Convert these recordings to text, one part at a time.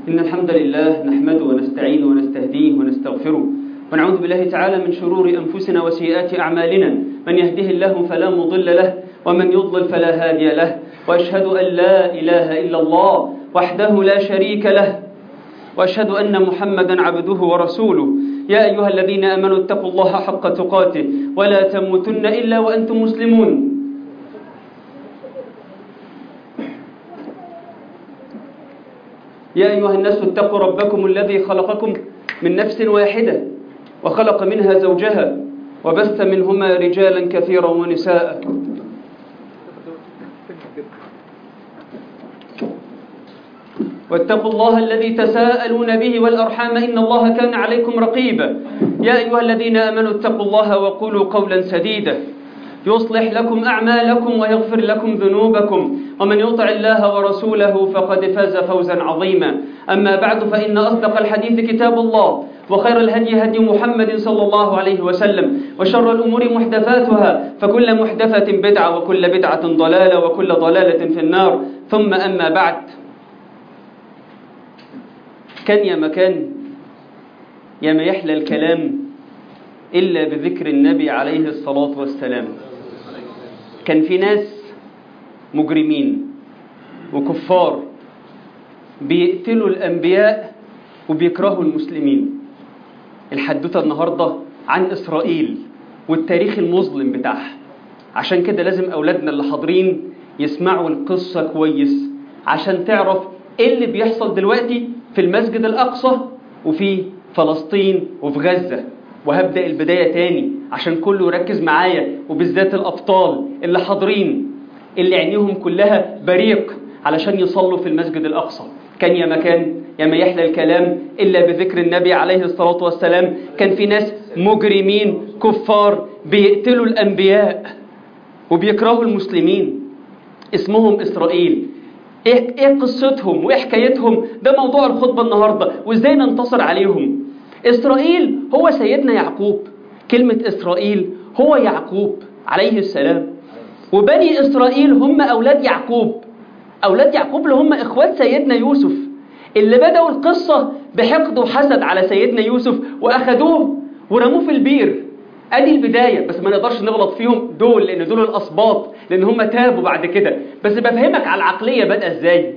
إن الحمد لله نحمده ونستعينه ونستهديه ونستغفره ونعوذ بالله تعالى من شرور أنفسنا وسيئات أعمالنا. من يهده الله فلا مضل له ومن يضلل فلا هادي له، وأشهد أن لا إله إلا الله وحده لا شريك له، وأشهد أن محمدا عبده ورسوله. يا أيها الذين آمنوا اتقوا الله حق تقاته ولا تموتن إلا وأنتم مسلمون. يا أيها الناس اتقوا ربكم الذي خلقكم من نفس واحدة وخلق منها زوجها وبث منهما رجالا كثيرا ونساء. واتقوا الله الذي تساءلون به والأرحام إن الله كان عليكم رقيبا. يا أيها الذين آمنوا اتقوا الله وقولوا قولا سديدا يصلح لكم أعمالكم ويغفر لكم ذنوبكم، ومن يطع الله ورسوله فقد فاز فوزا عظيما. أما بعد، فإن أصدق الحديث كتاب الله، وخير الهدي هدي محمد صلى الله عليه وسلم، وشر الأمور محدثاتها، فكل محدثة بدعة وكل بدعة ضلالة وكل ضلالة في النار. ثم أما بعد، كان يا مكان يا ما يحلى الكلام إلا بذكر النبي عليه الصلاة والسلام. كان في ناس مجرمين وكفار بيقتلوا الأنبياء وبيكرهوا المسلمين. الحدوثة النهاردة عن إسرائيل والتاريخ المظلم بتاعها، عشان كده لازم أولادنا اللي حاضرين يسمعوا القصة كويس عشان تعرف إيه اللي بيحصل دلوقتي في المسجد الأقصى وفي فلسطين وفي غزة. وهبدأ البداية تاني عشان كله يركز معايا، وبالذات الأبطال اللي حاضرين اللي عينيهم كلها بريق علشان يصلوا في المسجد الأقصى. كان يا مكان يا ما يحلى الكلام إلا بذكر النبي عليه الصلاة والسلام. كان في ناس مجرمين كفار بيقتلوا الأنبياء وبيكرهوا المسلمين، اسمهم إسرائيل. إيه قصتهم وإيه حكايتهم؟ ده موضوع الخطبة النهاردة، وإزاي ننتصر عليهم. إسرائيل هو سيدنا يعقوب. كلمة إسرائيل هو يعقوب عليه السلام، وبني إسرائيل هم أولاد يعقوب. أولاد يعقوب اللي هم إخوات سيدنا يوسف، اللي بدأوا القصة بحقد وحسد على سيدنا يوسف وأخذوه ورموه في البير. أدي البداية، بس ما نقدرش نغلط فيهم دول لأن دول الأسباط، لأن هم تابوا بعد كده. بس بفهمك على العقلية بدأ إزاي.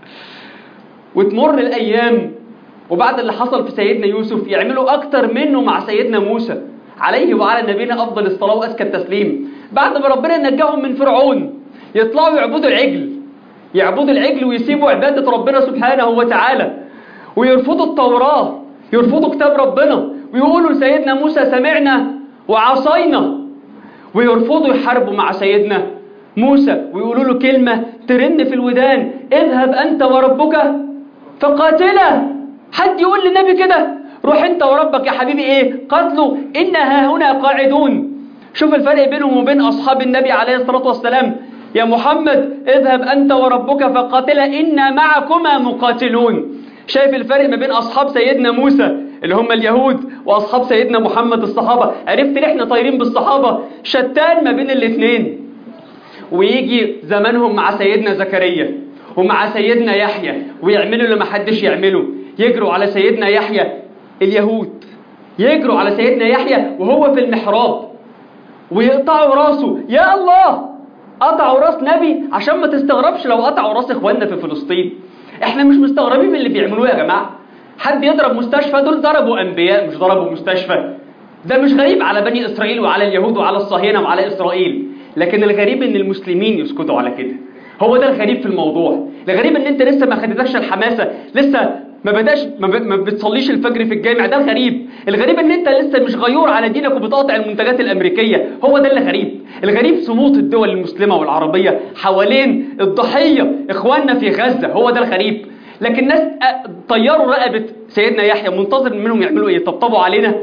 وتمر الأيام، وبعد اللي حصل في سيدنا يوسف يعملوا أكتر منه مع سيدنا موسى عليه وعلى نبينا أفضل الصلاة وأزكى التسليم. بعد ما ربنا نجاهم من فرعون يطلعوا يعبدوا العجل ويسيبوا عبادة ربنا سبحانه وتعالى، ويرفضوا التوراة، يرفضوا كتاب ربنا، ويقولوا لسيدنا موسى سمعنا وعصينا، ويرفضوا يحاربوا مع سيدنا موسى ويقولوا له كلمة ترن في الودان: اذهب أنت وربك فقاتلا. حد يقول للنبي كده؟ روح انت وربك يا حبيبي. ايه قتلوا؟ إنها هنا قاعدون. شوف الفرق بينهم وبين أصحاب النبي عليه الصلاة والسلام. يا محمد اذهب أنت وربك فقاتلا إنا معكما مقاتلون. شايف الفرق ما بين أصحاب سيدنا موسى اللي هم اليهود وأصحاب سيدنا محمد الصحابة؟ عرفت ليه احنا طايرين بالصحابة؟ شتان ما بين الاثنين. ويجي زمانهم مع سيدنا زكريا ومع سيدنا يحيى ويعملوا اللي ما حدش يعمله. يجروا على سيدنا يحيى، اليهود يجروا على سيدنا يحيى وهو في المحراب ويقطعوا راسه. يا الله، قطعوا راس نبي! عشان ما تستغربش لو قطعوا راس اخواننا في فلسطين. احنا مش مستغربين من اللي بيعملوه يا جماعة. حد يضرب مستشفى؟ دول ضربوا انبياء مش ضربوا مستشفى. ده مش غريب على بني اسرائيل وعلى اليهود وعلى الصهاينة وعلى اسرائيل، لكن الغريب ان المسلمين يسكتوا على كده. هو ده الغريب في الموضوع. الغريب ان انت لسه ما خدتكش الحماسة، لسه ما بتصليش الفجر في الجامع. ده الغريب. الغريب ان انت لسه مش غيور على دينك وبتقاطع المنتجات الامريكية. هو ده اللي غريب. الغريب صمود الدول المسلمة والعربية حوالين الضحية اخواننا في غزة. هو ده الغريب. لكن ناس طيروا رقبة سيدنا يحيى، منتظر منهم يعملوا ايه؟ يطبطبوا علينا؟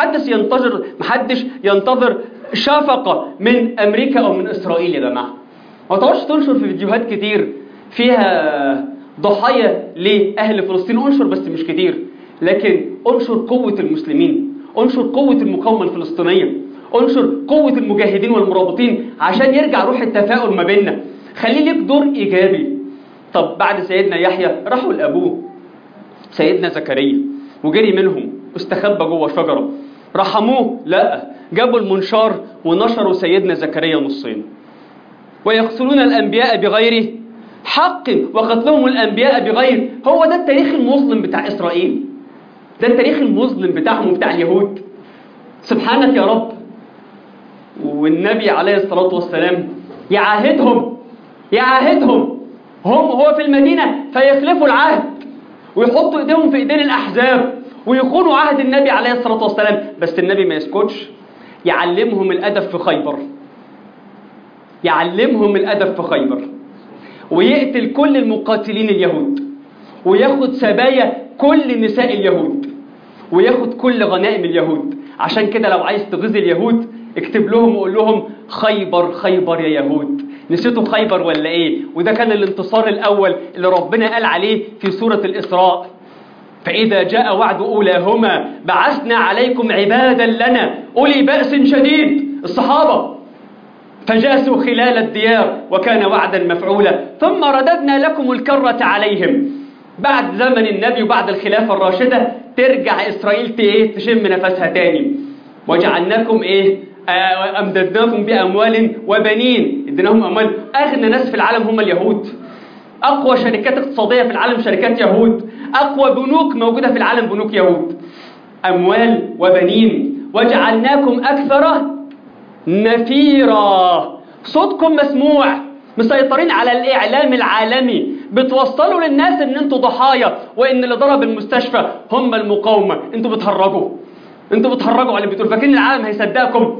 محدش ينتظر شفقة من امريكا او من اسرائيل يا جماعة. ما تقعدش تنشر في فيديوهات كتير فيها ضحايا لأهل فلسطين. انشر بس مش كتير، لكن انشر قوة المسلمين، انشر قوة المقاومة الفلسطينية، انشر قوة المجاهدين والمرابطين عشان يرجع روح التفاؤل ما بيننا. خلي لك دور إيجابي. طب بعد سيدنا يحيى راحوا لأبوه سيدنا زكريا وجري منهم واستخبى جوه شجرة. رحموه؟ لا، جابوا المنشار ونشروا سيدنا زكريا نصين. ويقتلون الأنبياء بغير حق وقتلهم الأنبياء بغير. هو ده التاريخ المظلم بتاع إسرائيل، ده التاريخ المظلم بتاعهم وبتاع اليهود. سبحانك يا رب. والنبي عليه الصلاة والسلام يعاهدهم هو في المدينة فيخلفوا العهد ويحطوا ايديهم في ايدين الأحزاب ويخونوا عهد النبي عليه الصلاة والسلام. بس النبي ما يسكتش، يعلمهم الأدب في خيبر، ويقتل كل المقاتلين اليهود، وياخد سبايا كل نساء اليهود، وياخد كل غنائم اليهود. عشان كده لو عايز تغزي اليهود اكتب لهم وقول لهم خيبر يا يهود. نسيتوا خيبر ولا ايه؟ وده كان الانتصار الأول اللي ربنا قال عليه في سورة الإسراء: فإذا جاء وعد أولاهما بعثنا عليكم عبادا لنا أولي بأس شديد. الصحابة فجاسوا خلال الديار وكان وعدا مفعولا ثم رددنا لكم الكرة عليهم. بعد زمن النبي وبعد الخلافة الراشدة ترجع إسرائيل تشم نفسها تاني. وجعلناكم أمددناكم بأموال وبنين. اديناهم أموال. أغنى ناس في العالم هم اليهود. أقوى شركات اقتصادية في العالم شركات يهود. أقوى بنوك موجودة في العالم بنوك يهود. أموال وبنين. وجعلناكم أكثر نفيرا. صوتكم مسموع، مسيطرين على الإعلام العالمي، بتوصلوا للناس ان انتوا ضحايا وان اللي ضرب المستشفى هم المقاومة. انتوا بتهرجوا على اللي بتقول، فاكرين العالم هيصدقكم؟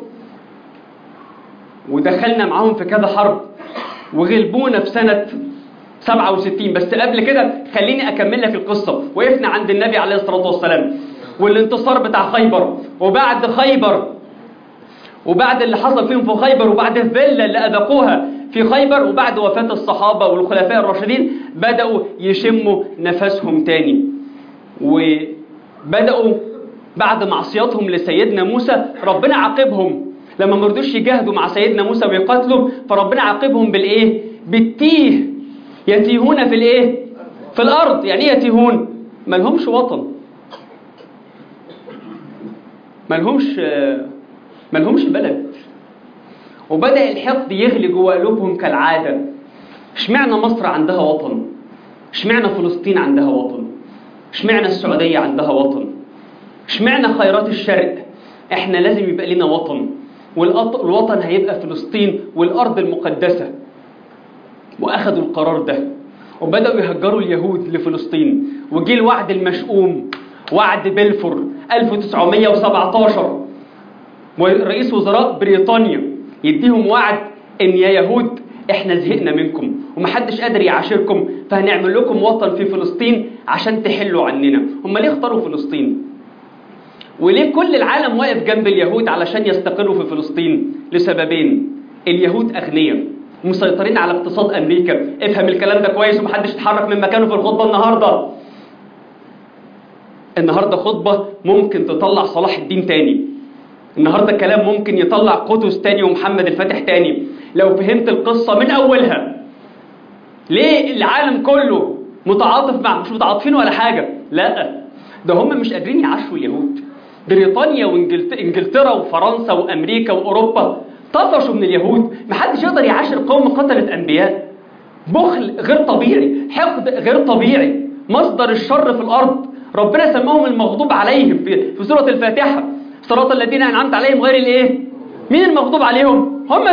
ودخلنا معاهم في كذا حرب وغلبونا في سنة 67. بس قبل كده خليني أكمل لك القصة. وقفنا عند النبي عليه الصلاة والسلام والانتصار بتاع خيبر، وبعد خيبر وبعد اللي حصل فيهم في خيبر وبعد الذلة اللي أذقوها في خيبر وبعد وفاة الصحابة والخلفاء الراشدين بدأوا يشموا نفسهم تاني. وبدأوا بعد معصيتهم لسيدنا موسى ربنا عاقبهم لما مرضوش يجاهدوا مع سيدنا موسى ويقاتلوا، فربنا عاقبهم بالإيه؟ بالتيه. يتيهون في الإيه؟ في الأرض. يعني إيه يتيهون؟ ملهمش وطن، ملهمش بلد. وبدأ الحقد يغلي جوه قلوبهم كالعادة. اشمعنى مصر عندها وطن؟ اشمعنى فلسطين عندها وطن؟ اشمعنى السعودية عندها وطن؟ اشمعنى خيرات الشرق؟ احنا لازم يبقى لنا وطن، والوطن هيبقى فلسطين والأرض المقدسة. وأخذوا القرار ده وبدأوا يهجروا اليهود لفلسطين. وجي الوعد المشؤوم، وعد بلفور 1917، ورئيس وزراء بريطانيا يديهم وعد ان يا يهود احنا زهقنا منكم ومحدش قادر يعاشركم، فهنعمل لكم وطن في فلسطين عشان تحلوا عننا. هم ليه اختاروا فلسطين؟ وليه كل العالم واقف جنب اليهود علشان يستقروا في فلسطين؟ لسببين. اليهود اغنياء مسيطرين على اقتصاد امريكا. افهم الكلام ده كويس ومحدش يتحرك من مكانه في الخطبة النهاردة خطبة ممكن تطلع صلاح الدين تاني. النهاردة كلام ممكن يطلع قدس تاني ومحمد الفاتح تاني لو فهمت القصة من أولها. ليه العالم كله متعاطف مش متعاطفين ولا حاجة؟ لا، ده هم مش قادرين يعاشروا اليهود. بريطانيا وإنجلترا وفرنسا وأمريكا وأوروبا طفشوا من اليهود. محدش يقدر يعاشر قوم قتلت أنبياء. بخل غير طبيعي، حقد غير طبيعي، مصدر الشر في الأرض. ربنا سماهم المغضوب عليهم في سورة الفاتحة: صراط الذين أنعمت عليهم غير الإيه؟ مين المغضوب عليهم؟ هم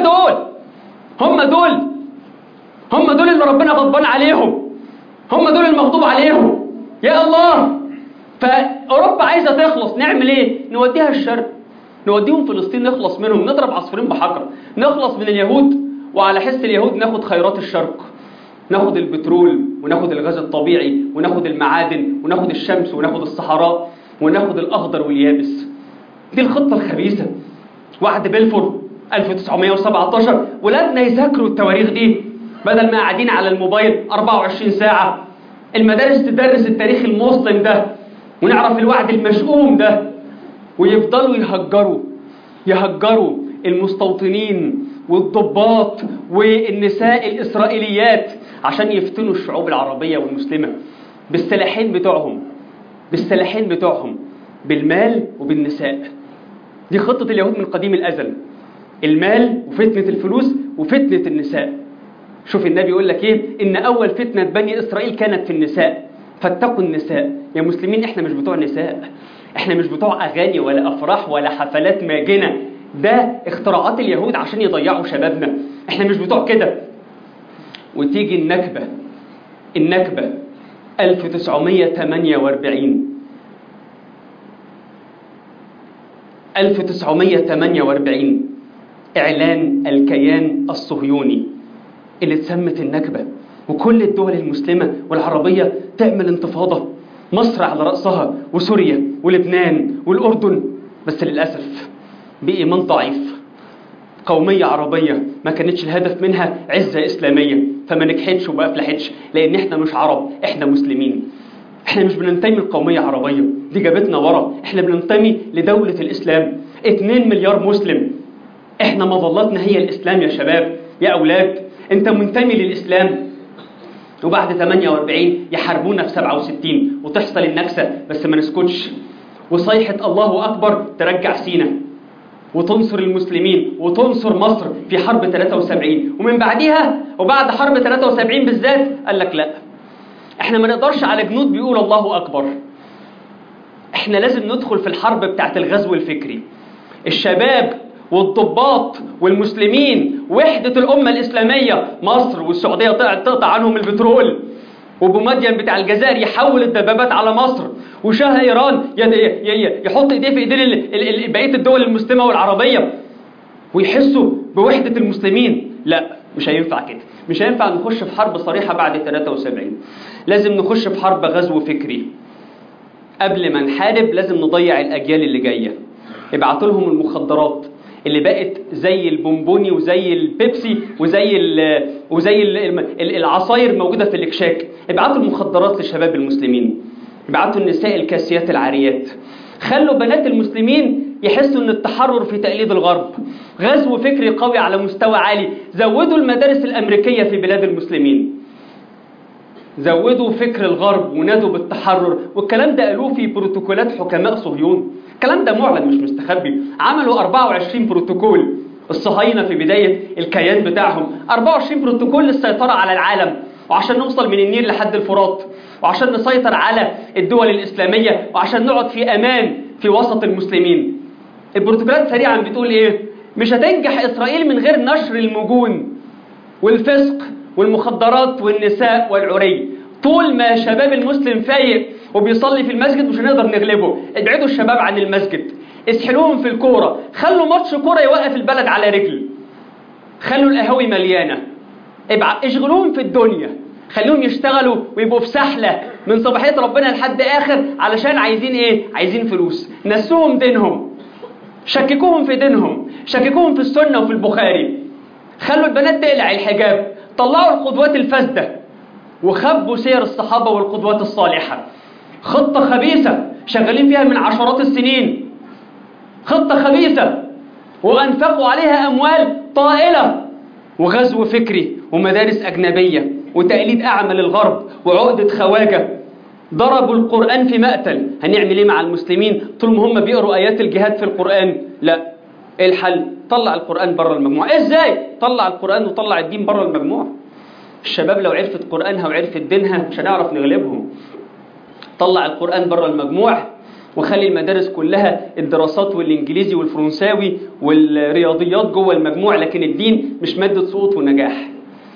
دول اللي ربنا غضبان عليهم، هم دول المغضوب عليهم. يا الله. فأوروبا عايزة تخلص، نعمل إيه؟ نوديها الشرق، نوديهم فلسطين، نخلص منهم، نضرب عصفورين بحجر، نخلص من اليهود وعلى حس اليهود ناخد خيرات الشرق، ناخد البترول وناخد الغاز الطبيعي وناخد المعادن وناخد الشمس وناخد الصحراء وناخد الأخضر واليابس. دي الخطة الخبيثة. وعد بلفور 1917. ولادنا يذاكروا التواريخ دي بدل ما قاعدين على الموبايل 24 ساعة. المدارس تدرس التاريخ المظلم ده ونعرف الوعد المشؤوم ده، ويفضلوا يهجروا المستوطنين والضباط والنساء الإسرائيليات عشان يفتنوا الشعوب العربية والمسلمة بالسلاحين بتوعهم. بالسلاحين بتوعهم، بالمال وبالنساء. دي خطة اليهود من قديم الأزل، المال وفتنة الفلوس وفتنة النساء. شوف النبي يقول لك إيه؟ إن أول فتنة بني إسرائيل كانت في النساء، فاتقوا النساء. يا مسلمين إحنا مش بتوع نساء، إحنا مش بتوع أغاني ولا أفراح ولا حفلات ماجنة، ده اختراعات اليهود عشان يضيعوا شبابنا، إحنا مش بتوع كده. وتيجي النكبة 1948 إعلان الكيان الصهيوني اللي اتسمت النكبة، وكل الدول المسلمة والعربية تعمل انتفاضة، مصر على رأسها وسوريا ولبنان والأردن. بس للأسف بإيمان ضعيف، قومية عربية ما كانتش الهدف منها عزة إسلامية، فما نجحتش وما أفلحتش، لأن إحنا مش عرب، إحنا مسلمين. إحنا مش بننتمي لقومية عربية، دي جابتنا ورا. إحنا بننتمي لدولة الإسلام، 2 مليار مسلم. إحنا مظلتنا هي الإسلام يا شباب يا أولاد. أنت منتمي للإسلام، وبعد 48 يحاربونا في 67 وتحصل النكسة، بس ما نسكتش، وصيحة الله أكبر ترجع سينا وتنصر المسلمين وتنصر مصر في حرب 73. ومن بعدها وبعد حرب 73 بالذات قال لك لا، احنا ما نقدرش على جنود بيقول الله أكبر، احنا لازم ندخل في الحرب بتاعت الغزو الفكري. الشباب والضباط والمسلمين وحدة الأمة الإسلامية، مصر والسعودية تقطع عنهم البترول، وبومدين بتاع الجزائر يحول الدبابات على مصر، وشاه إيران يحط إيديه في إيدين بقية الدول المسلمة والعربية، ويحسوا بوحدة المسلمين. لا، مش هينفع كده، مش هينفع نخش في حرب صريحة بعد 73. لازم نخش في حرب غزو فكري. قبل ما نحارب لازم نضيع الأجيال اللي جاية. ابعتوا لهم المخدرات اللي بقت زي البونبوني وزي البيبسي وزي العصاير موجودة في الاكشاك. ابعتوا المخدرات للشباب المسلمين، ابعتوا النساء الكاسيات العاريات، خلوا بنات المسلمين يحسوا ان التحرر في تقليد الغرب. غزو فكري قوي على مستوى عالي. زودوا المدارس الأمريكية في بلاد المسلمين، زودوا فكر الغرب ونادوا بالتحرر. والكلام ده قالوه في بروتوكولات حكماء صهيون، الكلام ده معلن مش مستخبي. عملوا 24 بروتوكول الصهاينة في بداية الكيان بتاعهم، 24 بروتوكول للسيطرة على العالم، وعشان نوصل من النيل لحد الفرات، وعشان نسيطر على الدول الإسلامية، وعشان نقعد في أمان في وسط المسلمين. البروتوكولات سريعا بتقول إيه؟ مش هتنجح إسرائيل من غير نشر المجون والفسق والمخدرات والنساء والعري. طول ما شباب المسلم فايق وبيصلي في المسجد مش هنقدر نغلبه. ابعدوا الشباب عن المسجد، اسحلوهم في الكورة، خلوا ماتش كورة يوقف البلد على رجل، خلوا القهاوي مليانة، اشغلوهم في الدنيا، خلوهم يشتغلوا ويبقوا في سحلة من صباحية ربنا لحد آخر، علشان عايزين إيه؟ عايزين فلوس. نسوهم دينهم، شككوهم في دينهم، شككوهم في السنة وفي البخاري، خلوا البنات تقلع الحجاب، طلعوا القدوات الفاسدة، وخبوا سير الصحابة والقدوات الصالحة. خطة خبيثة شغالين فيها من عشرات السنين، خطة خبيثة وأنفقوا عليها أموال طائلة، وغزو فكري ومدارس أجنبية وتقليد أعمى للغرب وعقدة خواجة. ضربوا القرآن في مقتل. هنعمل إيه مع المسلمين طول ما هم بيقروا آيات الجهاد في القرآن؟ لا، إيه الحل؟ طلع القرآن بره المجموعة. إزاي؟ طلع القرآن وطلع الدين بره المجموعة. الشباب لو عرفت قرآنها وعرفت دينها مش هنعرف نغلبهم. طلع القرآن بره المجموع، وخلي المدارس كلها الدراسات والإنجليزي والفرنساوي والرياضيات جوه المجموع، لكن الدين مش مادة سقوط ونجاح.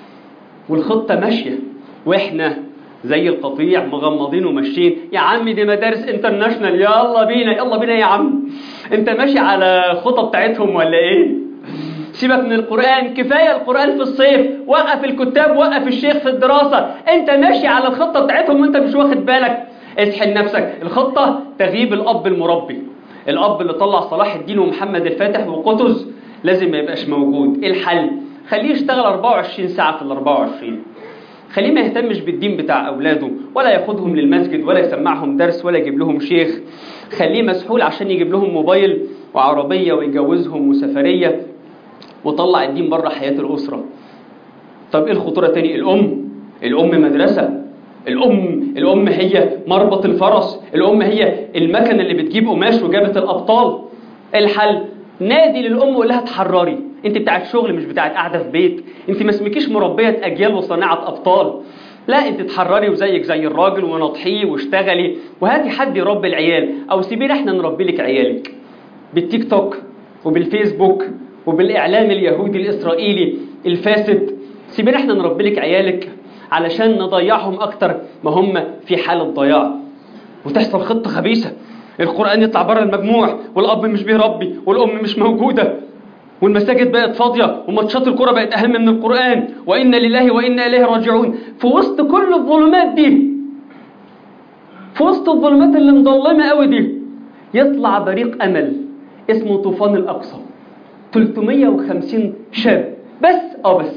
والخطة ماشية وإحنا زي القطيع مغمضين وماشيين. يا عم دي مدارس انترناشنال، يلا بينا يلا بينا يا عم. انت ماشي على خطة بتاعتهم ولا ايه؟ سيبك من القرآن، كفاية القرآن في الصيف، وقف الكتاب وقف الشيخ في الدراسة. انت ماشي على الخطة بتاعتهم وانت مش واخد بالك. اسحل نفسك. الخطة تغييب الأب المربي، الأب اللي طلع صلاح الدين ومحمد الفاتح وقطز لازم ما يبقاش موجود. ايه الحل؟ خليه يشتغل 24 ساعة في ال24. خليه ما يهتمش بالدين بتاع أولاده، ولا ياخدهم للمسجد ولا يسمعهم درس ولا يجيب لهم شيخ. خليه مسحول عشان يجيب لهم موبايل وعربية ويجوزهم وسفرية، وطلع الدين بره حياة الأسرة. طب إيه الخطورة تاني؟ الأم مدرسة. الأم هي مربط الفرس، الأم هي المكنة اللي بتجيب قماش وجابت الأبطال. الحل نادي للأم وقول لها اتحرري، انت بتاعت شغل مش بتاعت قاعدة في بيت، انت ما اسمكيش مربية أجيال وصناعة أبطال، لا انت اتحرري وزيك زي الراجل ونضحيه واشتغلي وهاتي حد يربي العيال، او سيبينا احنا نربي لك عيالك بالتيك توك وبالفيسبوك وبالإعلام اليهودي الإسرائيلي الفاسد. سيبينا احنا نربي لك عيالك علشان نضيعهم أكتر ما هم في حالة ضياع. وتحصل خطة خبيثة، القرآن يطلع بره المجموع والأب مش بيربي والأم مش موجودة والمساجد بقت فاضية وماتشات الكرة بقت أهم من القرآن، وإنا لله وإنا إليه راجعون. في وسط كل الظلمات دي، في وسط الظلمات اللي مظلمة قوي دي، يطلع بريق أمل اسمه طوفان الأقصى. 350 شاب بس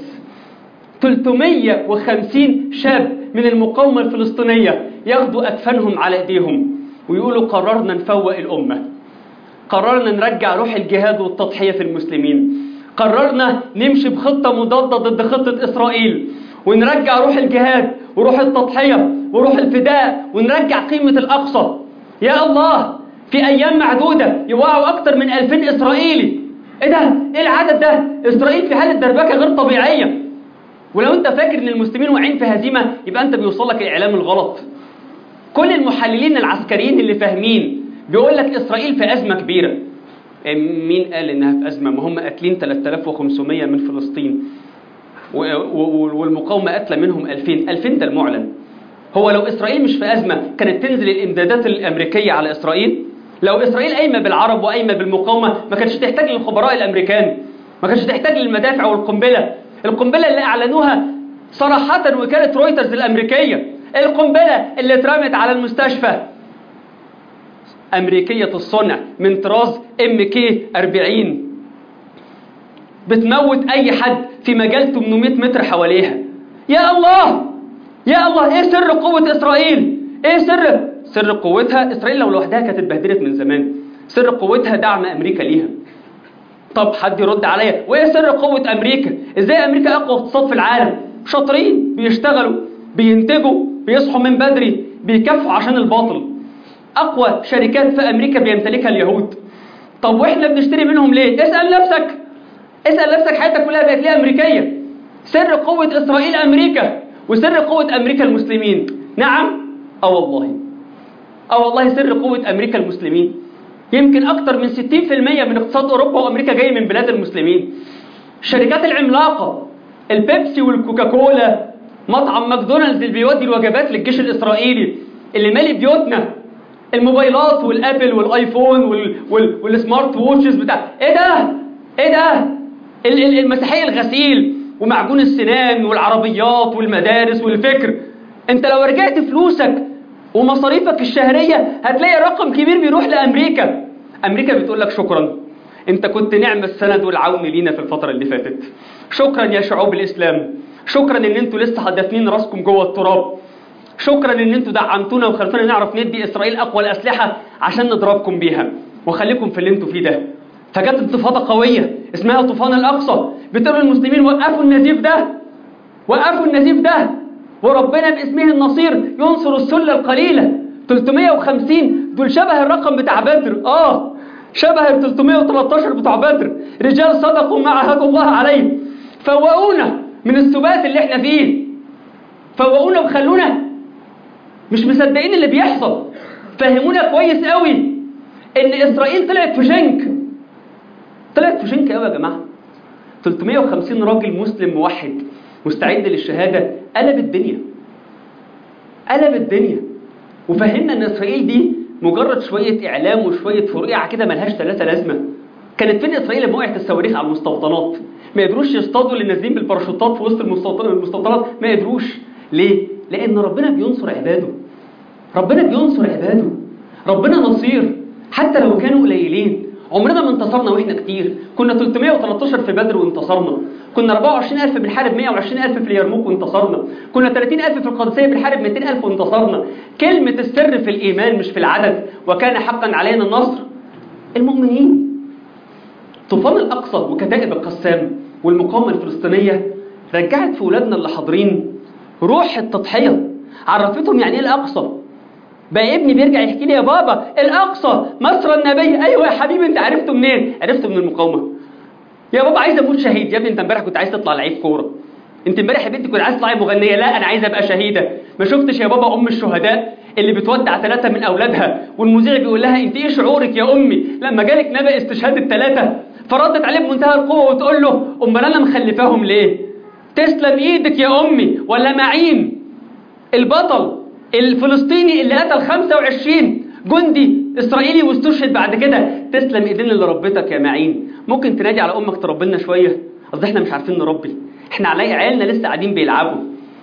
350 شاب من المقاومة الفلسطينية ياخدوا أكفانهم على إيديهم ويقولوا قررنا نفوق الأمة، قررنا نرجع روح الجهاد والتضحية في المسلمين، قررنا نمشي بخطة مضادة ضد خطة إسرائيل ونرجع روح الجهاد وروح التضحية وروح الفداء ونرجع قيمة الأقصى. يا الله، في أيام معدودة يوقعوا أكتر من 2000 إسرائيلي. إيه ده؟ إيه العدد ده؟ إسرائيل في حالة دربكة غير طبيعية. ولو أنت فاكر إن المسلمين واقعين في هزيمة يبقى أنت بيوصلك الإعلام الغلط. كل المحللين العسكريين اللي فاهمين بيقول لك إسرائيل في أزمة كبيرة. مين قال إنها في أزمة؟ ما هم قاتلين 3500 من فلسطين والمقاومة قاتلة منهم 2000 ده المعلن. هو لو إسرائيل مش في أزمة كانت تنزل الإمدادات الأمريكية على إسرائيل؟ لو إسرائيل قايمة بالعرب وقايمة بالمقاومة ما كانتش تحتاج للخبراء الأمريكان، ما كانتش تحتاج للمدافع والقنبلة. القنبلة اللي أعلنوها صراحة وكالة رويترز الأمريكية، القنبلة اللي اترمت على المستشفى أمريكية الصنع من طراز MK-40 بتموت أي حد في مجال 800 متر حواليها. يا الله يا الله، إيه سر قوة إسرائيل؟ إيه سر قوتها؟ إسرائيل لو لوحدها كانت اتبهدلت من زمان. سر قوتها دعم أمريكا ليها. طب حد يرد عليا، وإيه سر قوة أمريكا؟ إزاي أمريكا أقوى اقتصاد في العالم؟ شاطرين، بيشتغلوا، بينتجوا، بيصحوا من بدري، بيكافحوا عشان الباطل. أقوى شركات في أمريكا بيمتلكها اليهود. طب وإحنا بنشتري منهم ليه؟ اسأل نفسك، حياتك كلها بقت ليه أمريكية. سر قوة إسرائيل أمريكا، وسر قوة أمريكا المسلمين. نعم، والله سر قوة أمريكا المسلمين. يمكن أكتر من 60% من اقتصاد أوروبا وأمريكا جاي من بلاد المسلمين. الشركات العملاقة، البيبسي والكوكاكولا، مطعم ماكدونالدز اللي بيودي الوجبات للجيش الإسرائيلي، اللي مالي بيوتنا، الموبايلات والابل والايفون والسمارت ووتشز بتاع. ايه ده المسيحية الغسيل ومعجون السنان والعربيات والمدارس والفكر. انت لو رجعت فلوسك ومصاريفك الشهرية هتلاقي رقم كبير بيروح لأمريكا. أمريكا بتقول لك شكرا، انت كنت نعم السند والعون لينا في الفترة اللي فاتت. شكرا يا شعوب الإسلام، شكرا ان انتوا لسه حدفنين راسكم جوه التراب، شكرا ان انتوا دعمتونا وخلتونا نعرف ندي إسرائيل أقوى الأسلحة عشان نضربكم بيها وخليكم في اللي انتوا فيه ده. فجت انتفاضة قوية اسمها طوفان الأقصى، بتقول المسلمين وقفوا النزيف ده وربنا باسمه النصير ينصر السلة القليلة. 350 دول شبه الرقم بتاع بدر، شبه ال 313 بتاع بدر، رجال صدقوا ما عهدوا الله عليه. فوقونا من السبات اللي احنا فيه، فوقونا وخلونا مش مصدقين اللي بيحصل. فهمونا كويس قوي ان إسرائيل طلعت في شنك قوي يا جماعة. 350 راجل مسلم موحد مستعد للشهادة قلب الدنيا. وفهمنا ان إسرائيل دي مجرد شوية إعلام وشوية فرقعة كده ملهاش 3 لازمة. كانت فين إسرائيل لما وقعت الصواريخ على المستوطنات؟ ما يقدروش يصطادوا اللي نازلين بالباراشوتات في وسط المستوطنات، ما يقدروش. ليه؟ لأن ربنا بينصر عباده، ربنا نصير حتى لو كانوا قليلين. عمرنا ما انتصرنا واحنا كتير، كنا 313 في بدر وانتصرنا، كنا 24000 بنحارب 120000 في اليرموك وانتصرنا، كنا 30000 في القادسية بنحارب 200000 وانتصرنا. كلمة السر في الإيمان مش في العدد، وكان حقا علينا النصر المؤمنين. طوفان الأقصى وكتائب القسام والمقاومة الفلسطينية رجعت في ولادنا اللي حاضرين روح التضحية، عرفتهم يعني ايه الاقصى. بقى ابني بيرجع يحكي لي يا بابا الاقصى مصر النبي. ايوه يا حبيبي انت عرفته منين؟ عرفته من المقاومه. يا بابا عايز اموت شهيد. يا ابني انت امبارح كنت عايز تطلع لعيب كوره. انت امبارح يا بنتي كنت عايز تطلعي مغنيه. لا انا عايز ابقى شهيده. ما شفتش يا بابا ام الشهداء اللي بتودع 3 من اولادها والمذيع بيقول لها انت ايه شعورك يا امي لما جالك نبأ استشهاد ال3؟ فردت عليه بمنتهى القوه وتقول له امال انا مخلفاهم ليه؟ تسلم ايدك يا امي. ولا معين البطل الفلسطيني اللي قتل 25 جندي اسرائيلي واستشهد بعد كده، تسلم ايدين اللي ربتك يا معين. ممكن تنادي على امك تربي لنا شويه؟ قصدي احنا مش عارفين نربي، احنا علي عيالنا لسه قاعدين بيلعبوا.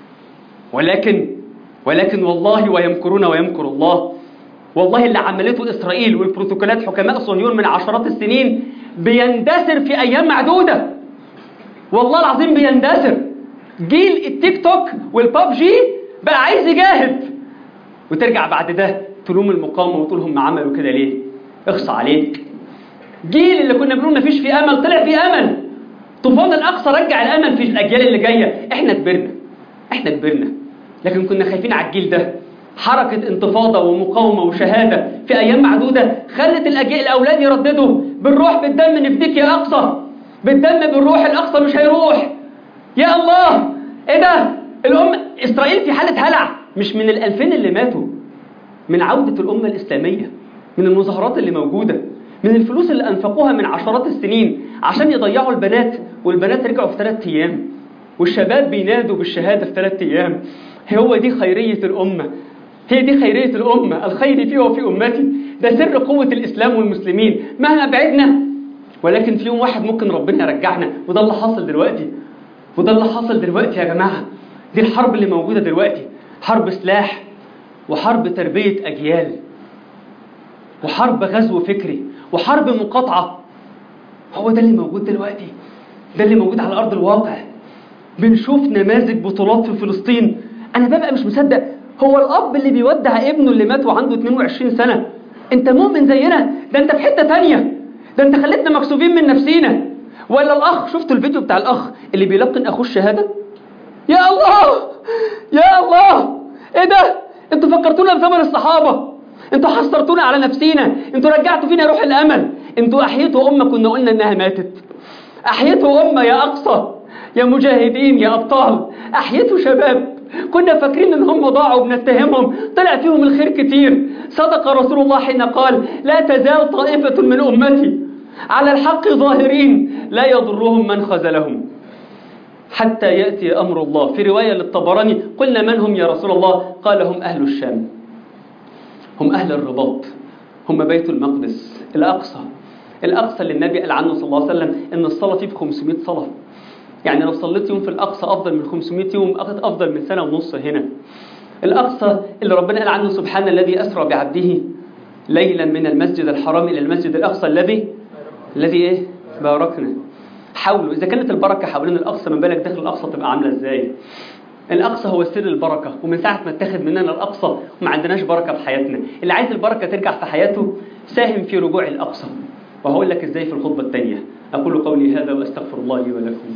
ولكن والله ويمكرون ويمكر الله. والله اللي عملته اسرائيل والبروتوكولات حكماء صهيون من عشرات السنين بيندثر في ايام معدوده. والله العظيم بيندثر. جيل التيك توك والبابجي بقى عايز يجاهد، وترجع بعد ده تلوم المقاومه وتقول هم عملوا كده ليه؟ اخصى عليك. جيل اللي كنا بنقول مفيش فيه امل طلع فيه امل. طوفان الاقصى رجع الامل في الاجيال اللي جايه. احنا كبرنا لكن كنا خايفين على الجيل ده. حركه انتفاضه ومقاومه وشهاده في ايام معدوده خلت الاولاد يرددوا بالروح بالدم نفديك يا اقصى، بالدم بالروح. الاقصى مش هيروح. يا الله ايه ده؟ اسرائيل في حاله هلع، مش من ال2000 اللي ماتوا، من عوده الامه الاسلاميه، من المظاهرات اللي موجوده، من الفلوس اللي انفقوها من عشرات السنين عشان يضيعوا البنات، والبنات رجعوا في 3 ايام، والشباب بينادوا بالشهاده في 3 ايام. هو دي خيريه الامه، هي دي خيريه الامه. الخير فيه وفي امتي. ده سر قوه الاسلام والمسلمين مهما بعدنا. ولكن في يوم واحد ممكن ربنا يرجعنا، وده اللي حاصل دلوقتي يا جماعه. دي الحرب اللي موجوده دلوقتي، حرب سلاح وحرب تربيه اجيال وحرب غزو فكري وحرب مقاطعه. هو ده اللي موجود دلوقتي، ده اللي موجود على ارض الواقع. بنشوف نماذج بطولات في فلسطين. انا ببقى مش مصدق. هو الاب اللي بيودع ابنه اللي مات وعنده 22 سنه، انت مؤمن زينا؟ ده انت في حته تانية، ده انت خليتنا مكسوفين من نفسينا. ولا الاخ، شفتوا الفيديو بتاع الاخ اللي بيلقن اخوه الشهاده؟ يا الله يا الله ايه ده؟ انتوا فكرتونا بزمن الصحابه، انتوا حصرتونا على نفسينا، انتوا رجعتوا فينا روح الامل، انتوا احييتوا امه كنا قلنا انها ماتت، احييتوا امه يا اقصى، يا مجاهدين يا ابطال، احييتوا شباب كنا فاكرين ان هم ضاعوا بنتهمهم، طلع فيهم الخير كتير. صدق رسول الله حين قال لا تزال طائفه من امتي على الحق ظاهرين لا يضرهم من خذلهم حتى يأتي أمر الله. في رواية للطبراني قلنا من هم يا رسول الله؟ قال هم أهل الشام، هم أهل الرباط، هم بيت المقدس، الأقصى اللي النبي قال عنه صلى الله عليه وسلم إن الصلاة فيه ب500 صلاة. يعني لو صليت يوم في الأقصى أفضل من 500 يوم، أفضل من 1.5 سنة هنا. الأقصى اللي ربنا قال عنه سبحان الذي أسرى بعبده ليلا من المسجد الحرام إلى المسجد الأقصى الذي باركنا حوله. إذا كانت البركة حوالين الأقصى، من بالك داخل الأقصى تبقى عاملة إزاي؟ الأقصى هو سر البركة، ومن ساعة ما اتخذ مننا الأقصى وما عندناش بركة في حياتنا. اللي عايز البركة ترجع في حياته ساهم في رجوع الأقصى، وهقول لك إزاي في الخطبة الثانية. أقول قولي هذا وأستغفر الله لي ولكم.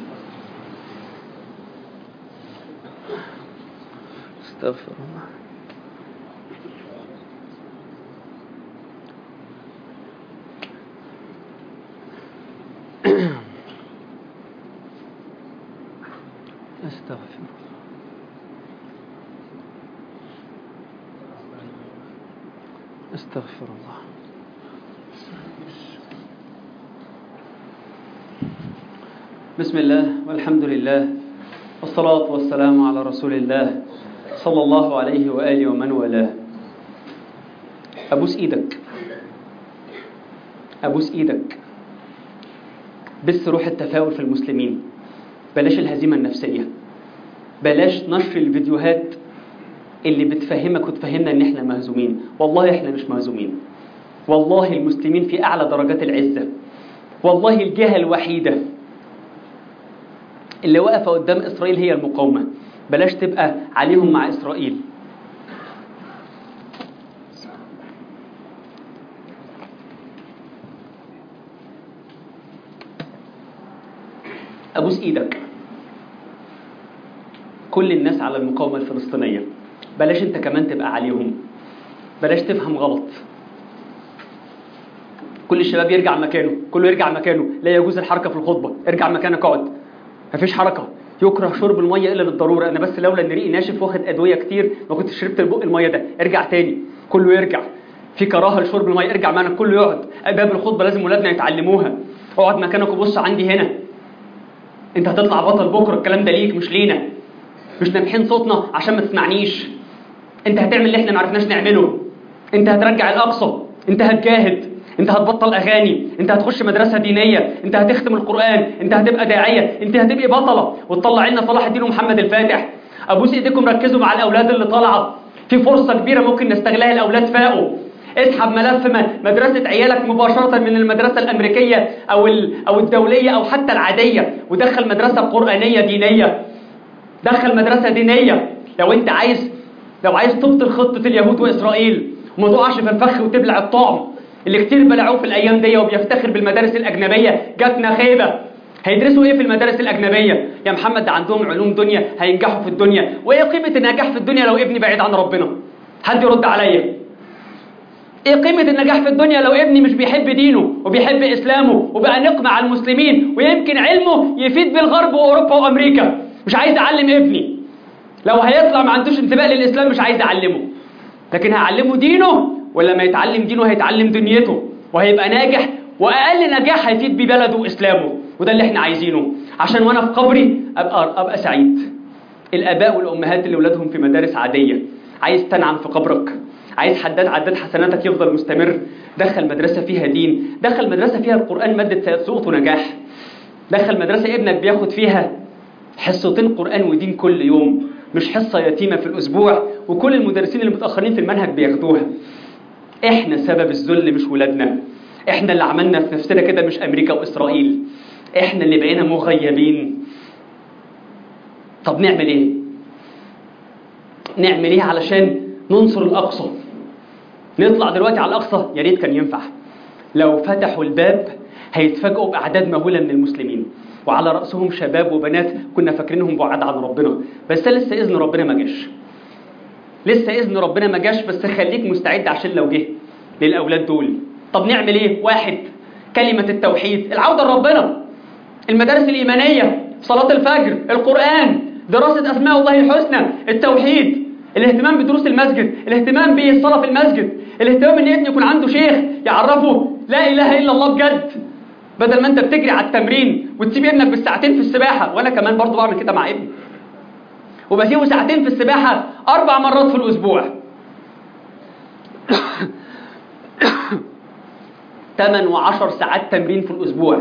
استغفر الله. استغفر الله. بسم الله والحمد لله والصلاة والسلام على رسول الله صلى الله عليه وآله ومن والاه. أبوس إيدك بس روح التفاؤل في المسلمين. بلاش الهزيمة النفسية، بلاش نشر الفيديوهات اللي بتفهمك وتفهمنا ان احنا مهزومين. والله احنا مش مهزومين، والله المسلمين في اعلى درجات العزة، والله الجهة الوحيدة اللي واقفة قدام اسرائيل هي المقاومة. بلاش تبقى عليهم مع اسرائيل. أبوس إيدك كل الناس على المقاومة الفلسطينية. بلاش انت كمان تبقى عليهم، بلاش تفهم غلط. كل الشباب يرجع مكانه، كله يرجع مكانه، لا يجوز الحركه في الخطبه، ارجع مكانك اقعد، مفيش حركه. يكره شرب الميه الا للضروره، انا بس لولا ان ريقي ناشف واخد ادويه كتير ما كنتش شربت البق الميه ده. ارجع تاني، كله يرجع. في كراهه لشرب الميه، ارجع معانا، كله يقعد. باب الخطبه لازم ولادنا يتعلموها. اقعد مكانك وبص عندي هنا، انت هتطلع بطل بكره، الكلام ده ليك مش لينا. مش نامحين صوتنا عشان ما تسمعنيش. انت هتعمل اللي احنا ما عرفناش نعمله، انت هترجع الاقصى، انت هتجاهد، انت هتبطل اغاني، انت هتخش مدرسه دينيه، انت هتختم القران، انت هتبقى داعيه، انت هتبقى بطله وتطلع لنا صلاح الدين ومحمد الفاتح. ابوس ايديكم ركزوا مع الاولاد اللي طالعه، في فرصه كبيره ممكن نستغلها. الاولاد فاقوا. اسحب ملف مدرسه عيالك مباشره من المدرسه الامريكيه او الدوليه او حتى العاديه، ودخل مدرسه قرانيه دينيه، دخل مدرسه دينيه. لو عايز تبطل خطه اليهود واسرائيل وما تقعش في الفخ وتبلع الطعم اللي كتير بلعوه في الايام دي وبيفتخر بالمدارس الاجنبيه، جاتنا خيبه. هيدرسوا ايه في المدارس الاجنبيه يا محمد؟ ده عندهم علوم دنيا، هينجحوا في الدنيا. وايه قيمه النجاح في الدنيا لو ابني بعيد عن ربنا؟ حد يرد عليا. ايه قيمه النجاح في الدنيا لو ابني مش بيحب دينه وبيحب اسلامه وبقى نقمع المسلمين ويمكن علمه يفيد بالغرب واوروبا وامريكا؟ مش عايز اعلم ابني. لو هيطلع ما عندوش انتماء للاسلام مش عايز اعلمه، لكن هعلمه دينه. ولما يتعلم دينه هيتعلم دنيته وهيبقى ناجح، واقل نجاح هيفيد ببلده واسلامه. وده اللي احنا عايزينه، عشان وانا في قبري ابقى سعيد. الاباء والامهات اللي اولادهم في مدارس عاديه، عايز تنعم في قبرك، عايز عداد حسناتك يفضل مستمر، دخل مدرسه فيها دين، دخل مدرسه فيها القران ماده سقوط ونجاح، دخل مدرسه ابنك بياخد فيها حصتين قران ودين كل يوم، مش حصه يتيمه في الاسبوع وكل المدرسين اللي متاخرين في المنهج بياخدوها. احنا سبب الذل مش ولادنا، احنا اللي عملنا في نفسنا كده، مش امريكا واسرائيل. احنا اللي بقينا مغيبين. طب نعمل ايه؟ نعمل ايه علشان ننصر الاقصى؟ نطلع دلوقتي على الاقصى؟ يا ريت كان ينفع. لو فتحوا الباب هيتفاجئوا باعداد مهوله من المسلمين، وعلى راسهم شباب وبنات كنا فاكرينهم بعاد عن ربنا، بس لسه اذن ربنا ما جاش. لسه اذن ربنا ما جاش، بس خليك مستعد عشان لو جه للاولاد دول. طب نعمل ايه؟ واحد، كلمه التوحيد، العوده لربنا، المدارس الايمانيه، صلاه الفجر، القران، دراسه اسماء الله الحسنى، التوحيد، الاهتمام بدروس المسجد، الاهتمام بالصلاه في المسجد، الاهتمام ان ابني يكون عنده شيخ يعرفه لا اله الا الله بجد، بدل ما انت بتجري على التمرين وتسيب ابنك بالساعتين في السباحه. وانا كمان برضو بعمل كده مع ابني، وبسيبه ساعتين في السباحه 4 مرات في الاسبوع. 8 و10 ساعات تمرين في الاسبوع،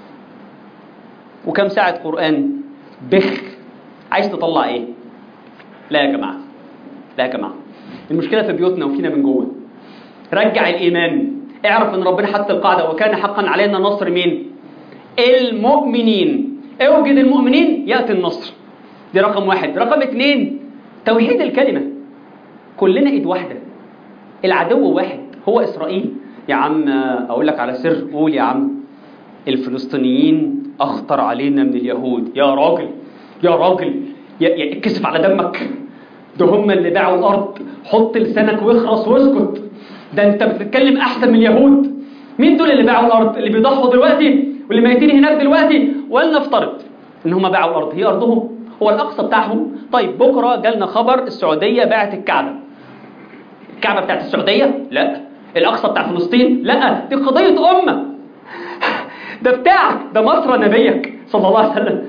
وكم ساعه قران؟ بخ. عايز تطلع ايه؟ لا يا جماعه، لا يا جماعه، المشكله في بيوتنا وفينا من جوه. رجع الايمان، اعرف ان ربنا حط القاعده وكان حقا علينا نصر مين؟ المؤمنين. اوجد المؤمنين ياتي النصر. دي رقم 1. رقم 2، توحيد الكلمه. كلنا ايد واحده، العدو واحد هو اسرائيل. يا عم اقول لك على سر، قول يا عم. الفلسطينيين اخطر علينا من اليهود. يا راجل يا راجل، اتكسف على دمك، ده هم اللي باعوا الارض. حط لسانك واخرس واسكت، ده انت بتتكلم احسن من اليهود. مين دول اللي باعوا الارض؟ اللي بيضحوا دلوقتي واللي ميتين هناك دلوقتي. ولنفترض ان هم باعوا الارض، هي ارضهم، هو الاقصى بتاعهم. طيب بكره جالنا خبر السعوديه باعت الكعبه. الكعبه بتاعت السعوديه؟ لا. الاقصى بتاع فلسطين؟ لا. دي قضيه امه، ده بتاعك، ده مصر نبيك صلى الله عليه وسلم.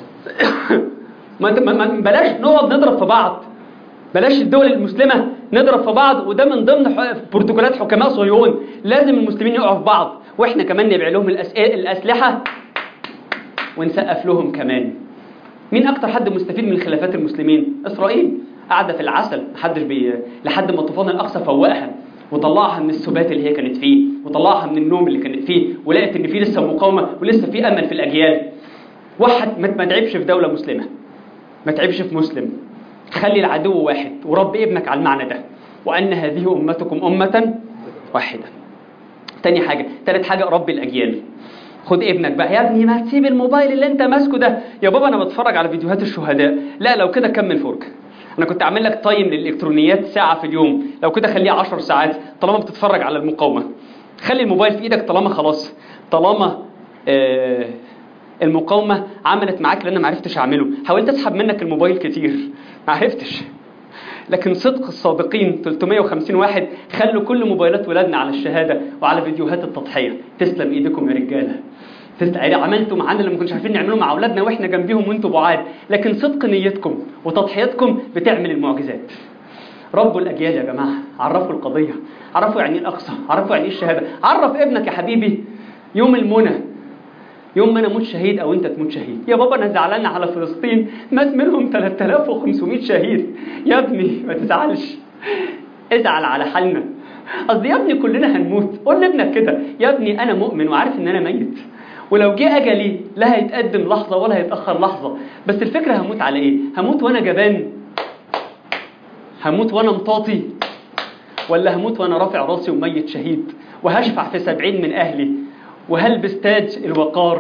بلاش نقعد نضرب في بعض، بلاش الدول المسلمه نضرب في بعض. وده من ضمن بروتوكولات حكماء صهيون، لازم المسلمين يقعوا في بعض، واحنا كمان نبيع لهم الاسلحه ونسقف لهم كمان. مين اكتر حد مستفيد من خلافات المسلمين؟ اسرائيل، قاعده في العسل، محدش لحد ما طوفان الاقصى فوقها وطلعها من السبات اللي هي كانت فيه، وطلعها من النوم اللي كانت فيه، ولقت ان في لسه مقاومه ولسه في امل في الاجيال. واحد ما تعبش في دوله مسلمه، ما تعبش في مسلم. خلي العدو واحد ورب ابنك على المعنى ده، وان هذه امتكم امه واحده. ثالث حاجه رب الاجيال. خد ابنك بقى، يا ابني ما تسيب الموبايل اللي انت ماسكه ده. يا بابا انا بتفرج على فيديوهات الشهداء. لا، لو كده كمل فرجه، انا كنت عامل لك تايم للالكترونيات ساعه في اليوم، لو كده خليها 10 ساعات طالما بتتفرج على المقاومه. خلي الموبايل في ايدك طالما خلاص، طالما المقاومه عملت معاك اللي انا ما عرفتش اعمله. حاولت اسحب منك الموبايل كتير ما عرفتش، لكن صدق الصادقين 350 واحد خلوا كل موبايلات ولادنا على الشهاده وعلى فيديوهات التضحيه. تسلم ايديكم يا رجاله، عملتوا معانا اللي ما كناش عارفين نعمله مع اولادنا واحنا جنبيهم وانتوا بعاد، لكن صدق نيتكم وتضحيتكم بتعمل المعجزات. ربوا الاجيال يا جماعه، عرفوا القضيه، عرفوا يعني ايه الاقصى، عرفوا يعني ايه الشهاده. عرف ابنك يا حبيبي يوم المنى، يوم ما انا اموت شهيد او انت تموت شهيد. يا بابا انا زعلان على فلسطين، مات منهم 3500 شهيد. يا ابني ما تزعلش، ازعل على حالنا. قصدي يا ابني كلنا هنموت. قول لابنك كده، يا ابني انا مؤمن وعارف ان انا ميت، ولو جه اجلي لا هيتقدم لحظه ولا هيتاخر لحظه، بس الفكره هموت على ايه؟ هموت وانا جبان؟ هموت وانا مطاطي؟ ولا هموت وانا رافع راسي وميت شهيد، وهشفع في 70 من اهلي، وهلبس تاج الوقار،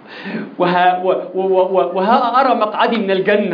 وهأرى مقعدي من الجنة،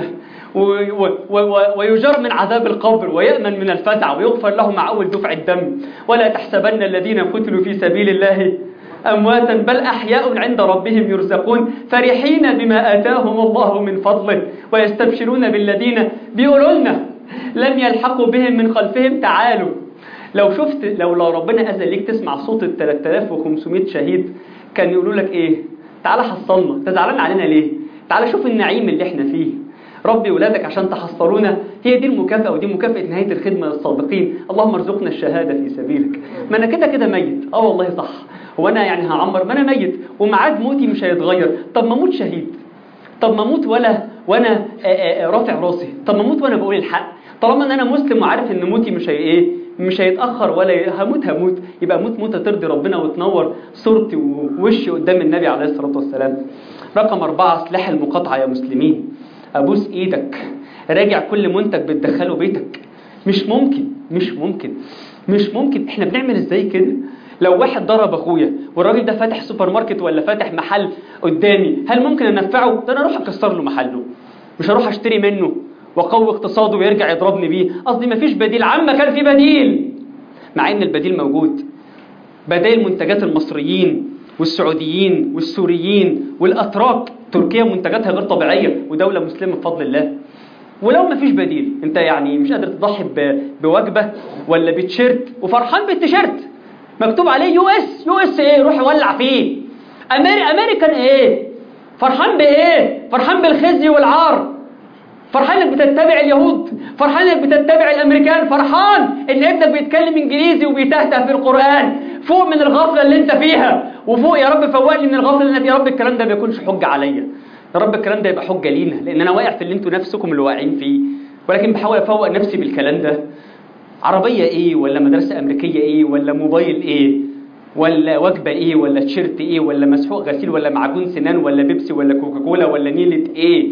ويجر من عذاب القبر، ويأمن من الفزع، ويغفر له مع أول دفع الدم. ولا تحسبن الذين قتلوا في سبيل الله أمواتا بل أحياء عند ربهم يرزقون فرحين بما آتاهم الله من فضله ويستبشرون بالذين بيقولوا لنا لم يلحقوا بهم من خلفهم. تعالوا لو ربنا أذن ليك تسمع صوت 3500 شهيد كان يقولوا لك إيه؟ تعال حصلنا، انت زعلان علينا ليه؟ تعال شوف النعيم اللي احنا فيه. ربي ولادك عشان تحصلونا، هي دي المكافأة، ودي مكافأة نهاية الخدمة للصادقين. اللهم ارزقنا الشهادة في سبيلك. ما انا كده ميت. والله صح، هو انا يعني هعمر؟ ما انا ميت وميعاد موتي مش هيتغير. طب ما اموت شهيد، طب ما اموت وانا رافع راسي، طب ما اموت وانا بقول الحق. طالما ان انا مسلم وعارف ان موتي مش هيتأخر ولا هموت، يبقى موتة ترضي ربنا وتنور صورتي ووشي قدام النبي عليه الصلاة والسلام. رقم 4 سلاح المقاطعة يا مسلمين. أبوس إيدك، راجع كل منتج بتدخله بيتك. مش ممكن. إحنا بنعمل إزاي كده؟ لو واحد ضرب أخويا والراجل ده فاتح سوبر ماركت ولا فاتح محل قدامي، هل ممكن أنفعه؟ ده أنا أروح أكسر له محله، مش هروح أشتري منه وقوي اقتصاده ويرجع يضربني بيه. قصدي مفيش بديل. عما كان في بديل، مع ان البديل موجود. بدائل منتجات المصريين والسعوديين والسوريين والاتراك. تركيا منتجاتها غير طبيعيه ودوله مسلمه بفضل الله. ولو مفيش بديل، انت يعني مش قادر تضحي بوجبه ولا بتيشيرت وفرحان بالتيشيرت مكتوب عليه يو اس ايه، روح ولع فيه. امريكان ايه؟ فرحان بايه؟ فرحان بالخزي والعار؟ فرحان انك بتتبع اليهود؟ فرحان انك بتتبع الامريكان؟ فرحان ان ابنك بيتكلم انجليزي وبيتهته في القران؟ فوق من الغفله اللي انت فيها، وفوق يا رب فوقني من الغفله اللي انا فيها. يا رب الكلام ده ما يكونش حجه عليا، يا رب الكلام ده يبقى حجه لينا، لان انا واقع في اللي انتوا نفسكم اللي واقعين فيه، ولكن بحاول افوق نفسي بالكلام ده. عربيه ايه ولا مدرسه امريكيه ايه ولا موبايل ايه ولا وجبه ايه ولا تيشيرت ايه ولا مسحوق غسيل ولا معجون سنان ولا بيبسي ولا كوكاكولا ولا نيله ايه؟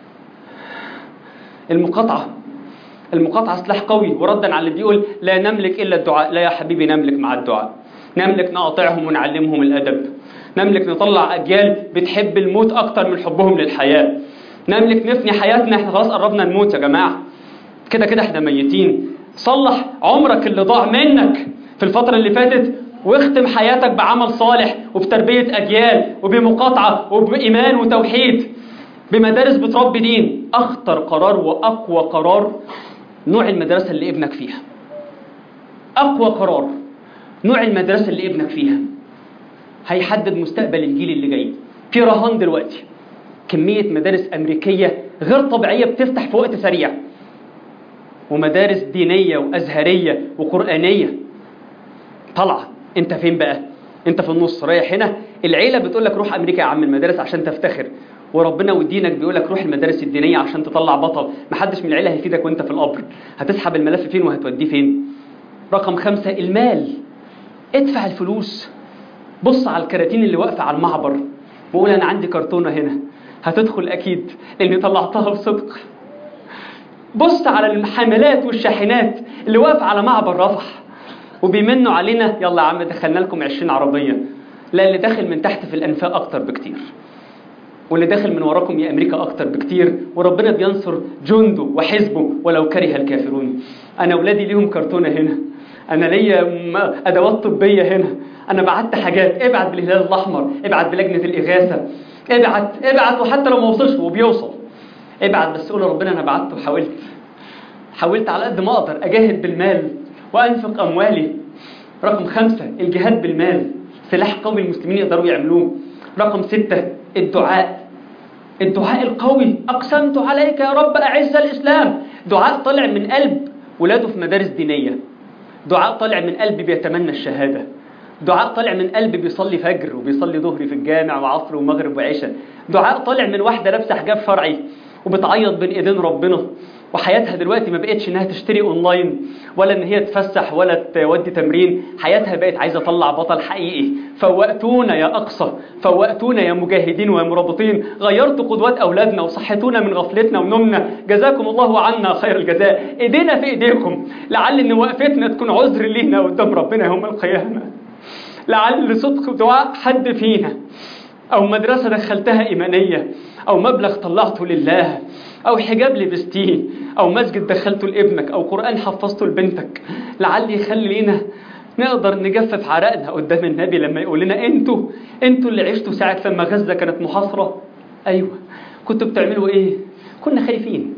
المقاطعة سلاح قوي. وردا على اللي بيقول لا نملك إلا الدعاء، لا يا حبيبي نملك مع الدعاء. نملك نقاطعهم ونعلمهم الأدب، نملك نطلع أجيال بتحب الموت أكتر من حبهم للحياة، نملك نفني حياتنا. احنا خلاص قربنا نموت يا جماعة، كده احنا ميتين. صلح عمرك اللي ضاع منك في الفترة اللي فاتت، واختم حياتك بعمل صالح وبتربية أجيال وبمقاطعة وبإيمان وتوحيد، بمدارس بتربي دين. أخطر قرار وأقوى قرار نوع المدرسة اللي ابنك فيها. أقوى قرار نوع المدرسة اللي ابنك فيها هيحدد مستقبل الجيل اللي جاي. في رهان دلوقتي كمية مدارس أمريكية غير طبيعية بتفتح في وقت سريع، ومدارس دينية وأزهرية وقرآنية طلع. انت فين بقى؟ انت في النص رايح هنا. العيلة بتقول لك روح أمريكا يا عم المدارس عشان تفتخر، وربنا ودينك بيقول لك روح المدارس الدينية عشان تطلع بطل. محدش من العيلة هيفيدك وانت في القبر. هتسحب الملف فين وهتوديه فين؟ رقم 5 المال. ادفع الفلوس. بص على الكراتين اللي واقفة على المعبر وقول انا عندي كرتونة هنا، هتدخل اكيد لاني طلعتها بصدق. بص على الحملات والشاحنات اللي واقفة على معبر رفح وبيمنوا علينا، يلا يا عم دخلنا لكم 20 عربية. لا، اللي داخل من تحت في الانفاق اكتر بكتير. واللي داخل من وراكم يا أمريكا أكتر بكتير، وربنا بينصر جنده وحزبه ولو كره الكافرون. أنا أولادي ليهم كرتونة هنا، أنا ليا أدوات طبية هنا، أنا بعت حاجات، ابعت بالهلال الأحمر، ابعت بلجنة الإغاثة، ابعت وحتى لو ما وصلش وبيوصل ابعت، بس قول ربنا أنا بعت وحاولت على قد ما أقدر أجاهد بالمال وأنفق أموالي. رقم 5 الجهاد بالمال، سلاح قوي المسلمين يقدروا يعملوه. رقم 6 الدعاء القوي، أقسمت عليك يا رب أعز الإسلام. دعاء طلع من قلب ولاده في مدارس دينية، دعاء طلع من قلب بيتمنى الشهادة، دعاء طلع من قلب بيصلي فجر وبيصلي ظهري في الجامع وعصر ومغرب وعشاء، دعاء طلع من واحدة لابسة حجاب شرعي وبتعيط بين ايدين ربنا، وحياتها دلوقتي ما بقتش انها تشتري اونلاين ولا ان هي تفسح ولا تودي تمرين، حياتها بقت عايزة تطلع بطل حقيقي. فوقتونا يا أقصى، فوقتونا يا مجاهدين ويا مرابطين، غيرتوا قدوات أولادنا وصحتونا من غفلتنا ونومنا، جزاكم الله عنا خير الجزاء. ايدينا في ايديكم، لعل ان وقفتنا تكون عذر لينا قدام ربنا يوم القيامة، لعل صدق دعاء حد فينا أو مدرسة دخلتها إيمانية أو مبلغ طلعته لله أو حجاب لبستيه أو مسجد دخلته لابنك أو قرآن حفظته لبنتك، لعل يخلينا نقدر نجفف عرقنا قدام النبي لما يقول لنا انتوا اللي عشتوا ساعة لما غزة كانت محاصرة. أيوة، كنتوا بتعملوا إيه؟ كنا خايفين،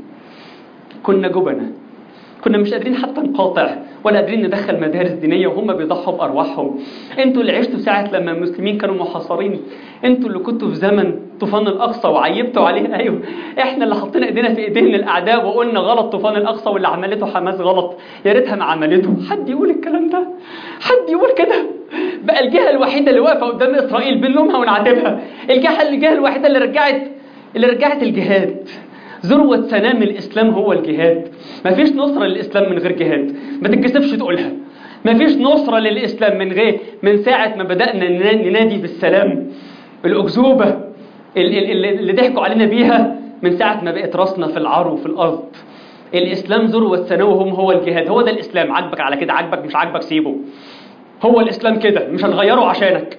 كنا جبنة، كنا مش قادرين حتى نقاطع ولا قادرين ندخل مدارس دينية وهم بيضحوا بأرواحهم. انتوا اللي عشتوا ساعة لما المسلمين كانوا محاصرين، انتوا اللي كنتوا في زمن طوفان الأقصى وعيبتوا عليه. ايوه، احنا اللي حطينا ايدينا في ايدين الأعداء وقلنا غلط طوفان الأقصى واللي عملته حماس غلط، يا ريتها ما عملته. حد يقول الكلام ده؟ حد يقول كده؟ بقى الجهة الوحيدة اللي واقفة قدام إسرائيل بنلومها ونعاتبها، الجهة الوحيدة اللي رجعت الجهاد. ذروة سنام الإسلام هو الجهاد. مفيش نصرة للإسلام من غير جهاد، ما تتكسفش تقولها. مفيش نصرة للإسلام من ساعة ما بدأنا ننادي بالسلام. الأكذوبة اللي ضحكوا علينا بيها من ساعة ما بقت راسنا في العار وفي الأرض. الإسلام ذروة سنامهم هو الجهاد، هو ده الإسلام. عجبك على كده، عجبك مش عجبك سيبه، هو الإسلام كده، مش هنغيره عشانك.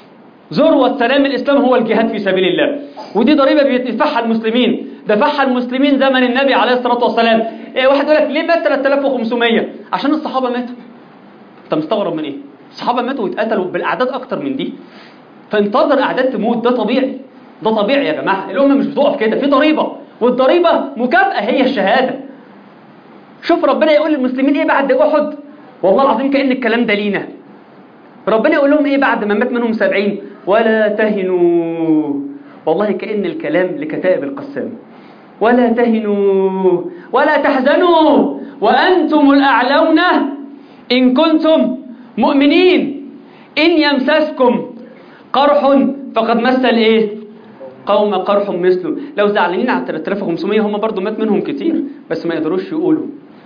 ذروة سلام الإسلام هو الجهاد في سبيل الله، ودي ضريبة بيدفعها المسلمين، دفعها المسلمين زمن النبي عليه الصلاة والسلام. واحد يقول لك ليه مات 3500؟ عشان الصحابة ماتوا. انت مستغرب من ايه؟ الصحابة ماتوا واتقتلوا بالأعداد أكتر من دي، فانتظر أعداد تموت، ده طبيعي، ده طبيعي يا جماعة. الأمة مش بتقف كده، في ضريبة، والضريبة مكافأة هي الشهادة. شوف ربنا يقول للمسلمين ايه بعد أحد، والله العظيم كأن الكلام ده لينا. ربنا يقول لهم ايه بعد ما مات منهم 70؟ ولا تهنوا، والله كأن الكلام لكتائب القسام. ولا تهنوا ولا تحزنوا وأنتم الأعلون إن كنتم مؤمنين، إن يمسسكم قرح فقد مس الايه؟ قوم قرح مثله. لو زعلانين على 3500 هم برضو مات منهم كتير، بس ما يقدروش يقولوا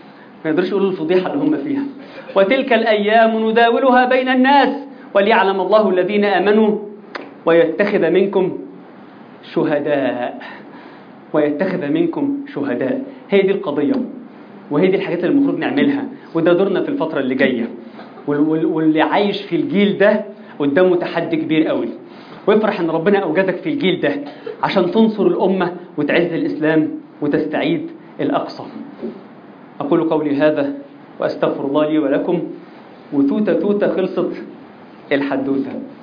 الفضيحة اللي هم فيها. وتلك الأيام نداولها بين الناس وليعلم الله الذين آمنوا ويتخذ منكم شهداء. هي دي القضية، وهي دي الحاجات اللي المفروض نعملها، وده دورنا في الفترة اللي جاية. واللي عايش في الجيل ده قدامه تحدي كبير قوي، ويفرح ان ربنا أوجدك في الجيل ده عشان تنصر الأمة وتعز الإسلام وتستعيد الأقصى. أقول قولي هذا وأستغفر الله لي ولكم. وتوتة خلصت الحدوثة.